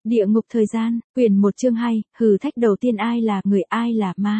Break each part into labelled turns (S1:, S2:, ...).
S1: Địa ngục thời gian, quyển 1 chương 2, thử thách đầu tiên ai là người ai là ma.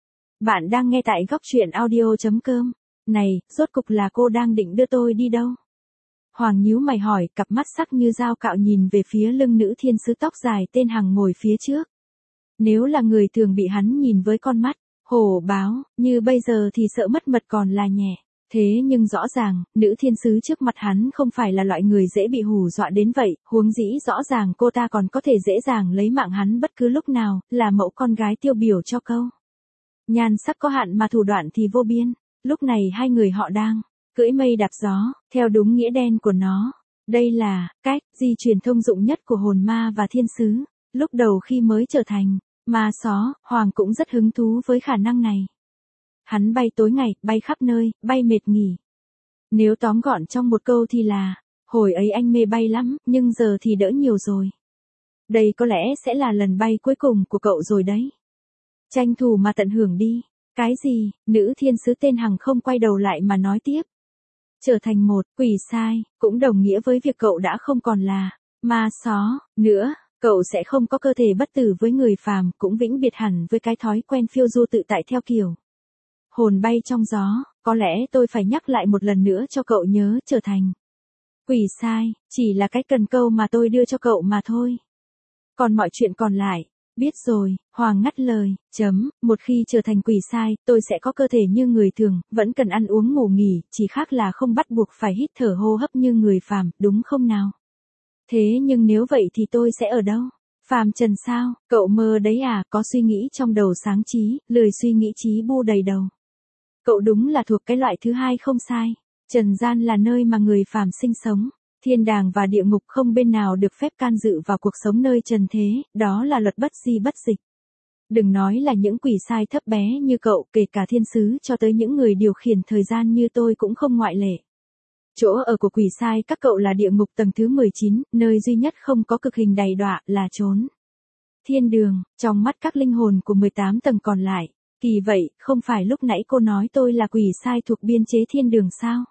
S1: Bạn đang nghe tại góc truyện audio.com. Này, rốt cục là cô đang định đưa tôi đi đâu? Hoàng nhíu mày hỏi, cặp mắt sắc như dao cạo nhìn về phía lưng nữ thiên sứ tóc dài tên Hằng ngồi phía trước. Nếu là người thường bị hắn nhìn với con mắt hổ báo, như bây giờ thì sợ mất mật còn là nhẹ. Thế nhưng rõ ràng, nữ thiên sứ trước mặt hắn không phải là loại người dễ bị hù dọa đến vậy, huống dĩ rõ ràng cô ta còn có thể dễ dàng lấy mạng hắn bất cứ lúc nào, là mẫu con gái tiêu biểu cho câu. Nhan sắc có hạn mà thủ đoạn thì vô biên, lúc này hai người họ đang cưỡi mây đạp gió, theo đúng nghĩa đen của nó. Đây là cách di truyền thông dụng nhất của hồn ma và thiên sứ. Lúc đầu khi mới trở thành ma só, Hoàng cũng rất hứng thú với khả năng này. Hắn bay tối ngày, bay khắp nơi, bay mệt nghỉ. Nếu tóm gọn trong một câu thì là, hồi ấy anh mê bay lắm, nhưng giờ thì đỡ nhiều rồi. Đây có lẽ sẽ là lần bay cuối cùng của cậu rồi đấy. Tranh thủ mà tận hưởng đi. Cái gì? Nữ thiên sứ tên Hằng không quay đầu lại mà nói tiếp. Trở thành một quỷ sai, cũng đồng nghĩa với việc cậu đã không còn là ma só nữa. Cậu sẽ không có cơ thể bất tử với người phàm, cũng vĩnh biệt hẳn với cái thói quen phiêu du tự tại theo kiểu hồn bay trong gió. Có lẽ tôi phải nhắc lại một lần nữa cho cậu nhớ, trở thành quỷ sai, chỉ là cái cần câu mà tôi đưa cho cậu mà thôi. Còn mọi chuyện còn lại, biết rồi. Hoàng ngắt lời, một khi trở thành quỷ sai, tôi sẽ có cơ thể như người thường, vẫn cần ăn uống ngủ nghỉ, chỉ khác là không bắt buộc phải hít thở hô hấp như người phàm, đúng không nào? Thế nhưng nếu vậy thì tôi sẽ ở đâu? Phàm trần sao? Cậu mơ đấy à? Có suy nghĩ trong đầu sáng trí, lười suy nghĩ trí bu đầy đầu. Cậu đúng là thuộc cái loại thứ hai không sai. Trần gian là nơi mà người phàm sinh sống. Thiên đàng và địa ngục không bên nào được phép can dự vào cuộc sống nơi trần thế, đó là luật bất di bất dịch. Đừng nói là những quỷ sai thấp bé như cậu, kể cả thiên sứ cho tới những người điều khiển thời gian như tôi cũng không ngoại lệ. Chỗ ở của quỷ sai các cậu là địa ngục tầng thứ 19, nơi duy nhất không có cực hình đầy đọa, là chốn thiên đường, trong mắt các linh hồn của 18 tầng còn lại. Kỳ vậy, không phải lúc nãy cô nói tôi là quỷ sai thuộc biên chế thiên đường sao?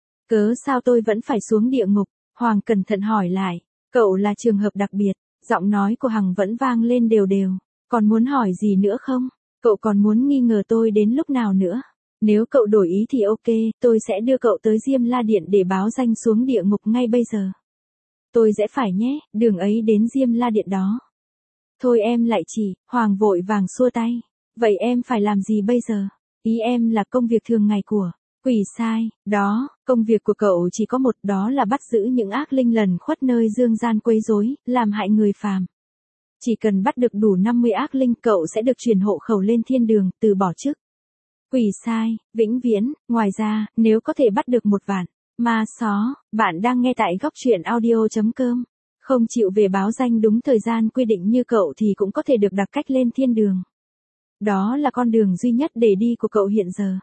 S1: Cớ sao tôi vẫn phải xuống địa ngục? Hoàng cẩn thận hỏi lại. Cậu là trường hợp đặc biệt. Giọng nói của Hằng vẫn vang lên đều đều. Còn muốn hỏi gì nữa không? Cậu còn muốn nghi ngờ tôi đến lúc nào nữa? Nếu cậu đổi ý thì ok, tôi sẽ đưa cậu tới Diêm La Điện để báo danh xuống địa ngục ngay bây giờ. Tôi sẽ phải nhé, đường ấy đến Diêm La Điện đó. Thôi em lại chỉ, Hoàng vội vàng xua tay. Vậy em phải làm gì bây giờ? Ý em là công việc thường ngày của quỷ sai. Đó, công việc của cậu chỉ có một, đó là bắt giữ những ác linh lẩn khuất nơi dương gian quấy rối, làm hại người phàm. Chỉ cần bắt được đủ 50 ác linh, cậu sẽ được chuyển hộ khẩu lên thiên đường, từ bỏ chức quỷ sai, vĩnh viễn. Ngoài ra, nếu có thể bắt được 1 vạn ma só, bạn đang nghe tại góc truyện audio.com. Không chịu về báo danh đúng thời gian quy định như cậu thì cũng có thể được đặt cách lên thiên đường. Đó là con đường duy nhất để đi của cậu hiện giờ.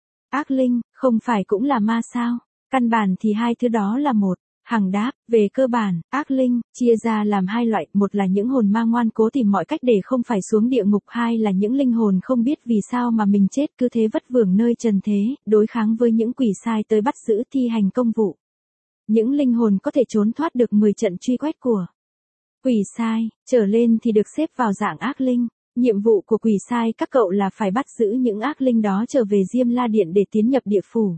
S1: Ác linh, không phải cũng là ma sao? Căn bản thì hai thứ đó là một. Hằng đáp, về cơ bản, ác linh, chia ra làm hai loại, một là những hồn ma ngoan cố tìm mọi cách để không phải xuống địa ngục, hai là những linh hồn không biết vì sao mà mình chết cứ thế vất vưởng nơi trần thế, đối kháng với những quỷ sai tới bắt giữ thi hành công vụ. Những linh hồn có thể trốn thoát được 10 trận truy quét của quỷ sai, trở lên thì được xếp vào dạng ác linh. Nhiệm vụ của quỷ sai các cậu là phải bắt giữ những ác linh đó trở về Diêm La Điện để tiến nhập địa phủ.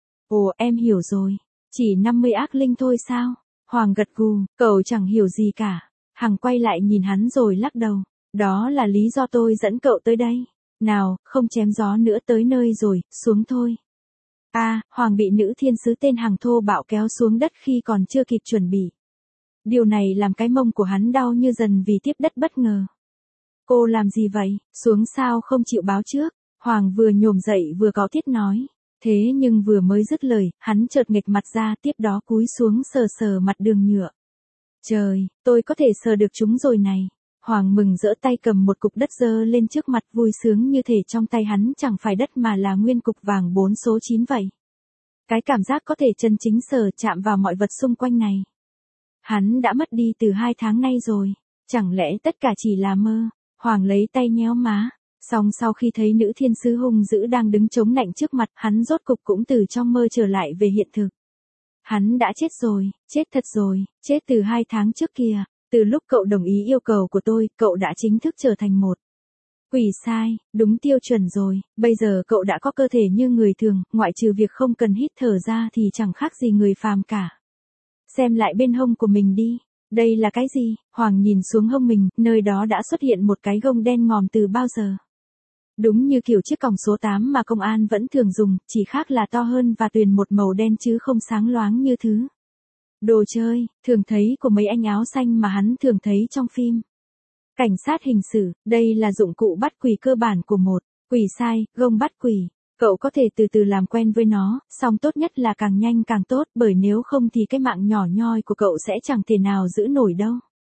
S1: Ồ, em hiểu rồi. Chỉ 50 ác linh thôi sao? Hoàng gật gù, cậu chẳng hiểu gì cả. Hằng quay lại nhìn hắn rồi lắc đầu. Đó là lý do tôi dẫn cậu tới đây. Nào, không chém gió nữa, tới nơi rồi, xuống thôi. Hoàng bị nữ thiên sứ tên Hằng thô bạo kéo xuống đất khi còn chưa kịp chuẩn bị. Điều này làm cái mông của hắn đau như dần vì tiếp đất bất ngờ. Cô làm gì vậy? Xuống sao không chịu báo trước? Hoàng vừa nhổm dậy vừa cáu tiết nói. Thế nhưng vừa mới dứt lời, hắn chợt nghệch mặt ra, tiếp đó cúi xuống sờ sờ mặt đường nhựa. Trời, tôi có thể sờ được chúng rồi này. Hoàng mừng rỡ tay cầm một cục đất giơ lên trước mặt, vui sướng như thể trong tay hắn chẳng phải đất mà là nguyên cục vàng 4 số 9 vậy. Cái cảm giác có thể chân chính sờ chạm vào mọi vật xung quanh này. Hắn đã mất đi từ 2 tháng nay rồi. Chẳng lẽ tất cả chỉ là mơ? Hoàng lấy tay nhéo má. Xong sau khi thấy nữ thiên sứ hung dữ đang đứng chống nạnh trước mặt, hắn rốt cục cũng từ trong mơ trở lại về hiện thực. Hắn đã chết rồi, chết thật rồi, chết từ 2 tháng trước kìa. Từ lúc cậu đồng ý yêu cầu của tôi, cậu đã chính thức trở thành một quỷ sai, đúng tiêu chuẩn rồi, bây giờ cậu đã có cơ thể như người thường, ngoại trừ việc không cần hít thở ra thì chẳng khác gì người phàm cả. Xem lại bên hông của mình đi, đây là cái gì? Hoàng nhìn xuống hông mình, nơi đó đã xuất hiện một cái gông đen ngòm từ bao giờ. Đúng như kiểu chiếc còng số 8 mà công an vẫn thường dùng, chỉ khác là to hơn và tuyền một màu đen chứ không sáng loáng như thứ đồ chơi, thường thấy của mấy anh áo xanh mà hắn thường thấy trong phim. Cảnh sát hình sự, đây là dụng cụ bắt quỷ cơ bản của một quỷ sai, gông bắt quỷ. Cậu có thể từ từ làm quen với nó, song tốt nhất là càng nhanh càng tốt bởi nếu không thì cái mạng nhỏ nhoi của cậu sẽ chẳng thể nào giữ nổi đâu.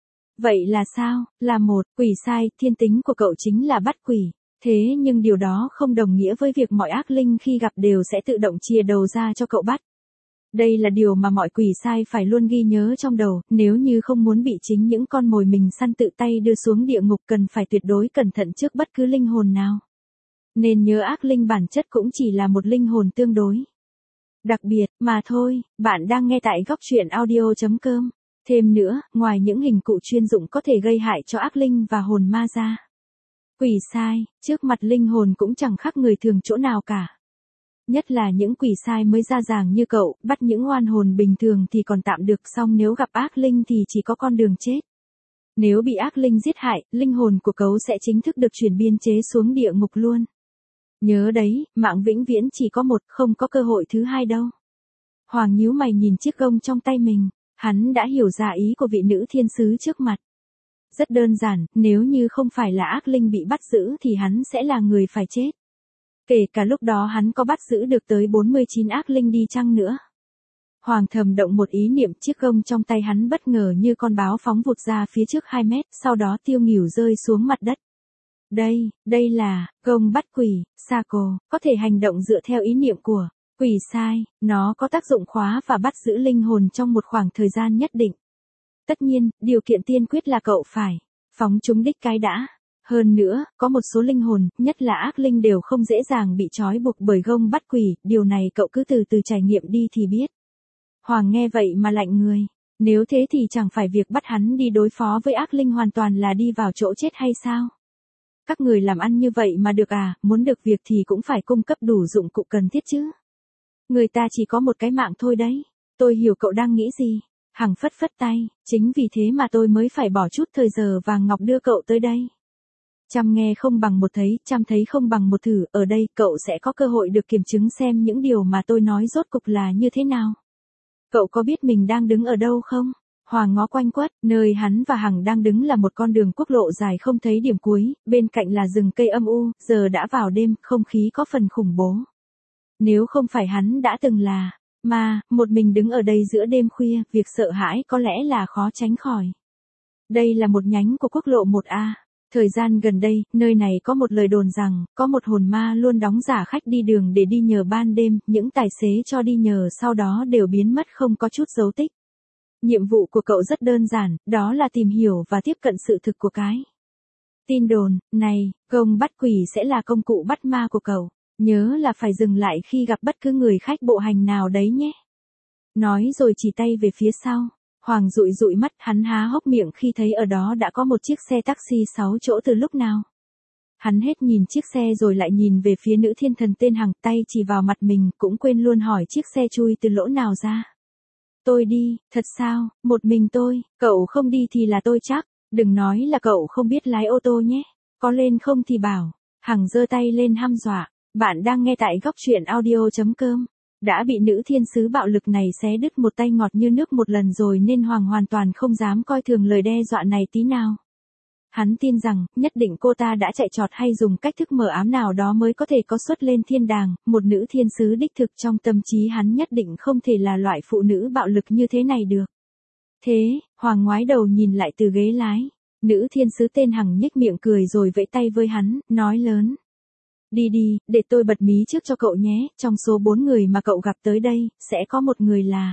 S1: Vậy là sao? Là một quỷ sai, thiên tính của cậu chính là bắt quỷ. Thế nhưng điều đó không đồng nghĩa với việc mọi ác linh khi gặp đều sẽ tự động chìa đầu ra cho cậu bắt. Đây là điều mà mọi quỷ sai phải luôn ghi nhớ trong đầu, nếu như không muốn bị chính những con mồi mình săn tự tay đưa xuống địa ngục cần phải tuyệt đối cẩn thận trước bất cứ linh hồn nào. Nên nhớ ác linh bản chất cũng chỉ là một linh hồn tương đối đặc biệt mà thôi. Bạn đang nghe tại góc truyện audio.com. Thêm nữa, ngoài những hình cụ chuyên dụng có thể gây hại cho ác linh và hồn ma ra, quỷ sai, trước mặt linh hồn cũng chẳng khác người thường chỗ nào cả. Nhất là những quỷ sai mới ra dàng như cậu, bắt những oan hồn bình thường thì còn tạm được, song nếu gặp ác linh thì chỉ có con đường chết. Nếu bị ác linh giết hại, linh hồn của cậu sẽ chính thức được chuyển biên chế xuống địa ngục luôn. Nhớ đấy, mạng vĩnh viễn chỉ có một, không có cơ hội thứ hai đâu. Hoàng nhíu mày nhìn chiếc gông trong tay mình, hắn đã hiểu ra ý của vị nữ thiên sứ trước mặt. Rất đơn giản, nếu như không phải là ác linh bị bắt giữ thì hắn sẽ là người phải chết. Kể cả lúc đó hắn có bắt giữ được tới 49 ác linh đi chăng nữa. Hoàng thầm động một ý niệm, chiếc gông trong tay hắn bất ngờ như con báo phóng vụt ra phía trước 2 mét, sau đó tiêu nghỉu rơi xuống mặt đất. Đây là gông bắt quỷ, Sako, có thể hành động dựa theo ý niệm của quỷ sai, nó có tác dụng khóa và bắt giữ linh hồn trong một khoảng thời gian nhất định. Tất nhiên, điều kiện tiên quyết là cậu phải phóng chúng đích cái đã. Hơn nữa, có một số linh hồn, nhất là ác linh đều không dễ dàng bị trói buộc bởi gông bắt quỷ, điều này cậu cứ từ từ trải nghiệm đi thì biết. Hoàng nghe vậy mà lạnh người, nếu thế thì chẳng phải việc bắt hắn đi đối phó với ác linh hoàn toàn là đi vào chỗ chết hay sao? Các người làm ăn như vậy mà được à, muốn được việc thì cũng phải cung cấp đủ dụng cụ cần thiết chứ. Người ta chỉ có một cái mạng thôi đấy, tôi hiểu cậu đang nghĩ gì. Hằng phất phất tay, chính vì thế mà tôi mới phải bỏ chút thời giờ vàng ngọc đưa cậu tới đây. Trăm nghe không bằng một thấy, trăm thấy không bằng một thử, ở đây cậu sẽ có cơ hội được kiểm chứng xem những điều mà tôi nói rốt cục là như thế nào. Cậu có biết mình đang đứng ở đâu không? Hoàng ngó quanh quất, nơi hắn và Hằng đang đứng là một con đường quốc lộ dài không thấy điểm cuối, bên cạnh là rừng cây âm u, giờ đã vào đêm, không khí có phần khủng bố. Nếu không phải hắn đã từng là ma, một mình đứng ở đây giữa đêm khuya, việc sợ hãi có lẽ là khó tránh khỏi. Đây là một nhánh của quốc lộ 1A. Thời gian gần đây, nơi này có một lời đồn rằng, có một hồn ma luôn đóng giả khách đi đường để đi nhờ ban đêm, những tài xế cho đi nhờ sau đó đều biến mất không có chút dấu tích. Nhiệm vụ của cậu rất đơn giản, đó là tìm hiểu và tiếp cận sự thực của cái tin đồn này, gông bắt quỷ sẽ là công cụ bắt ma của cậu. Nhớ là phải dừng lại khi gặp bất cứ người khách bộ hành nào đấy nhé. Nói rồi chỉ tay về phía sau. Hoàng dụi dụi mắt, hắn há hốc miệng khi thấy ở đó đã có một chiếc xe taxi 6 chỗ từ lúc nào. Hắn hết nhìn chiếc xe rồi lại nhìn về phía nữ thiên thần tên Hằng, tay chỉ vào mặt mình, cũng quên luôn hỏi chiếc xe chui từ lỗ nào ra. Tôi đi, thật sao, một mình tôi, cậu không đi thì là tôi chắc, đừng nói là cậu không biết lái ô tô nhé, có lên không thì bảo. Hằng giơ tay lên hăm dọa. Bạn đang nghe tại góc truyện audio.com. Đã bị nữ thiên sứ bạo lực này xé đứt một tay ngọt như nước một lần rồi nên Hoàng hoàn toàn không dám coi thường lời đe dọa này tí nào. Hắn tin rằng, nhất định cô ta đã chạy trọt hay dùng cách thức mờ ám nào đó mới có thể có suất lên thiên đàng, một nữ thiên sứ đích thực trong tâm trí hắn nhất định không thể là loại phụ nữ bạo lực như thế này được. Thế, Hoàng ngoái đầu nhìn lại từ ghế lái. Nữ thiên sứ tên Hằng nhếch miệng cười rồi vẫy tay với hắn, nói lớn. Đi đi, để tôi bật mí trước cho cậu nhé, trong số 4 người mà cậu gặp tới đây, sẽ có một người là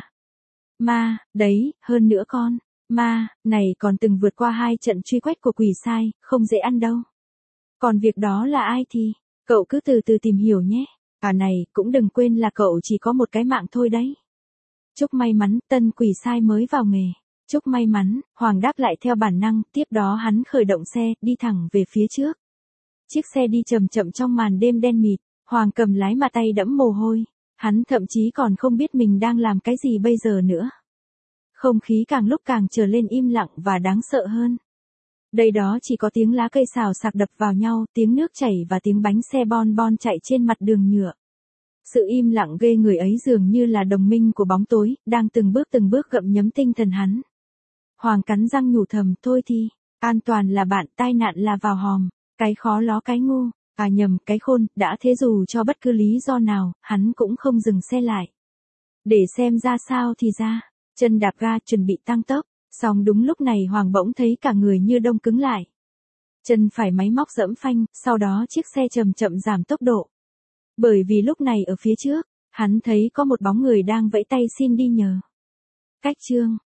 S1: ma, đấy, hơn nữa con. Ma, này còn từng vượt qua 2 trận truy quét của quỷ sai, không dễ ăn đâu. Còn việc đó là ai thì, cậu cứ từ từ tìm hiểu nhé. Cả này, cũng đừng quên là cậu chỉ có một cái mạng thôi đấy. Chúc may mắn, tân quỷ sai mới vào nghề. Chúc may mắn, Hoàng đáp lại theo bản năng, tiếp đó hắn khởi động xe, đi thẳng về phía trước. Chiếc xe đi chậm chậm trong màn đêm đen mịt, Hoàng cầm lái mà tay đẫm mồ hôi, hắn thậm chí còn không biết mình đang làm cái gì bây giờ nữa. Không khí càng lúc càng trở lên im lặng và đáng sợ hơn. Đây đó chỉ có tiếng lá cây xào xạc đập vào nhau, tiếng nước chảy và tiếng bánh xe bon bon chạy trên mặt đường nhựa. Sự im lặng ghê người ấy dường như là đồng minh của bóng tối, đang từng bước gặm nhấm tinh thần hắn. Hoàng cắn răng nhủ thầm, thôi thì, an toàn là bạn, tai nạn là vào hòm, cái khó ló cái ngu, nhầm, cái khôn, đã thế dù cho bất cứ lý do nào, hắn cũng không dừng xe lại. Để xem ra sao thì ra, chân đạp ga chuẩn bị tăng tốc, song đúng lúc này Hoàng bỗng thấy cả người như đông cứng lại. Chân phải máy móc giẫm phanh, sau đó chiếc xe chậm chậm giảm tốc độ. Bởi vì lúc này ở phía trước, hắn thấy có một bóng người đang vẫy tay xin đi nhờ. Cách chương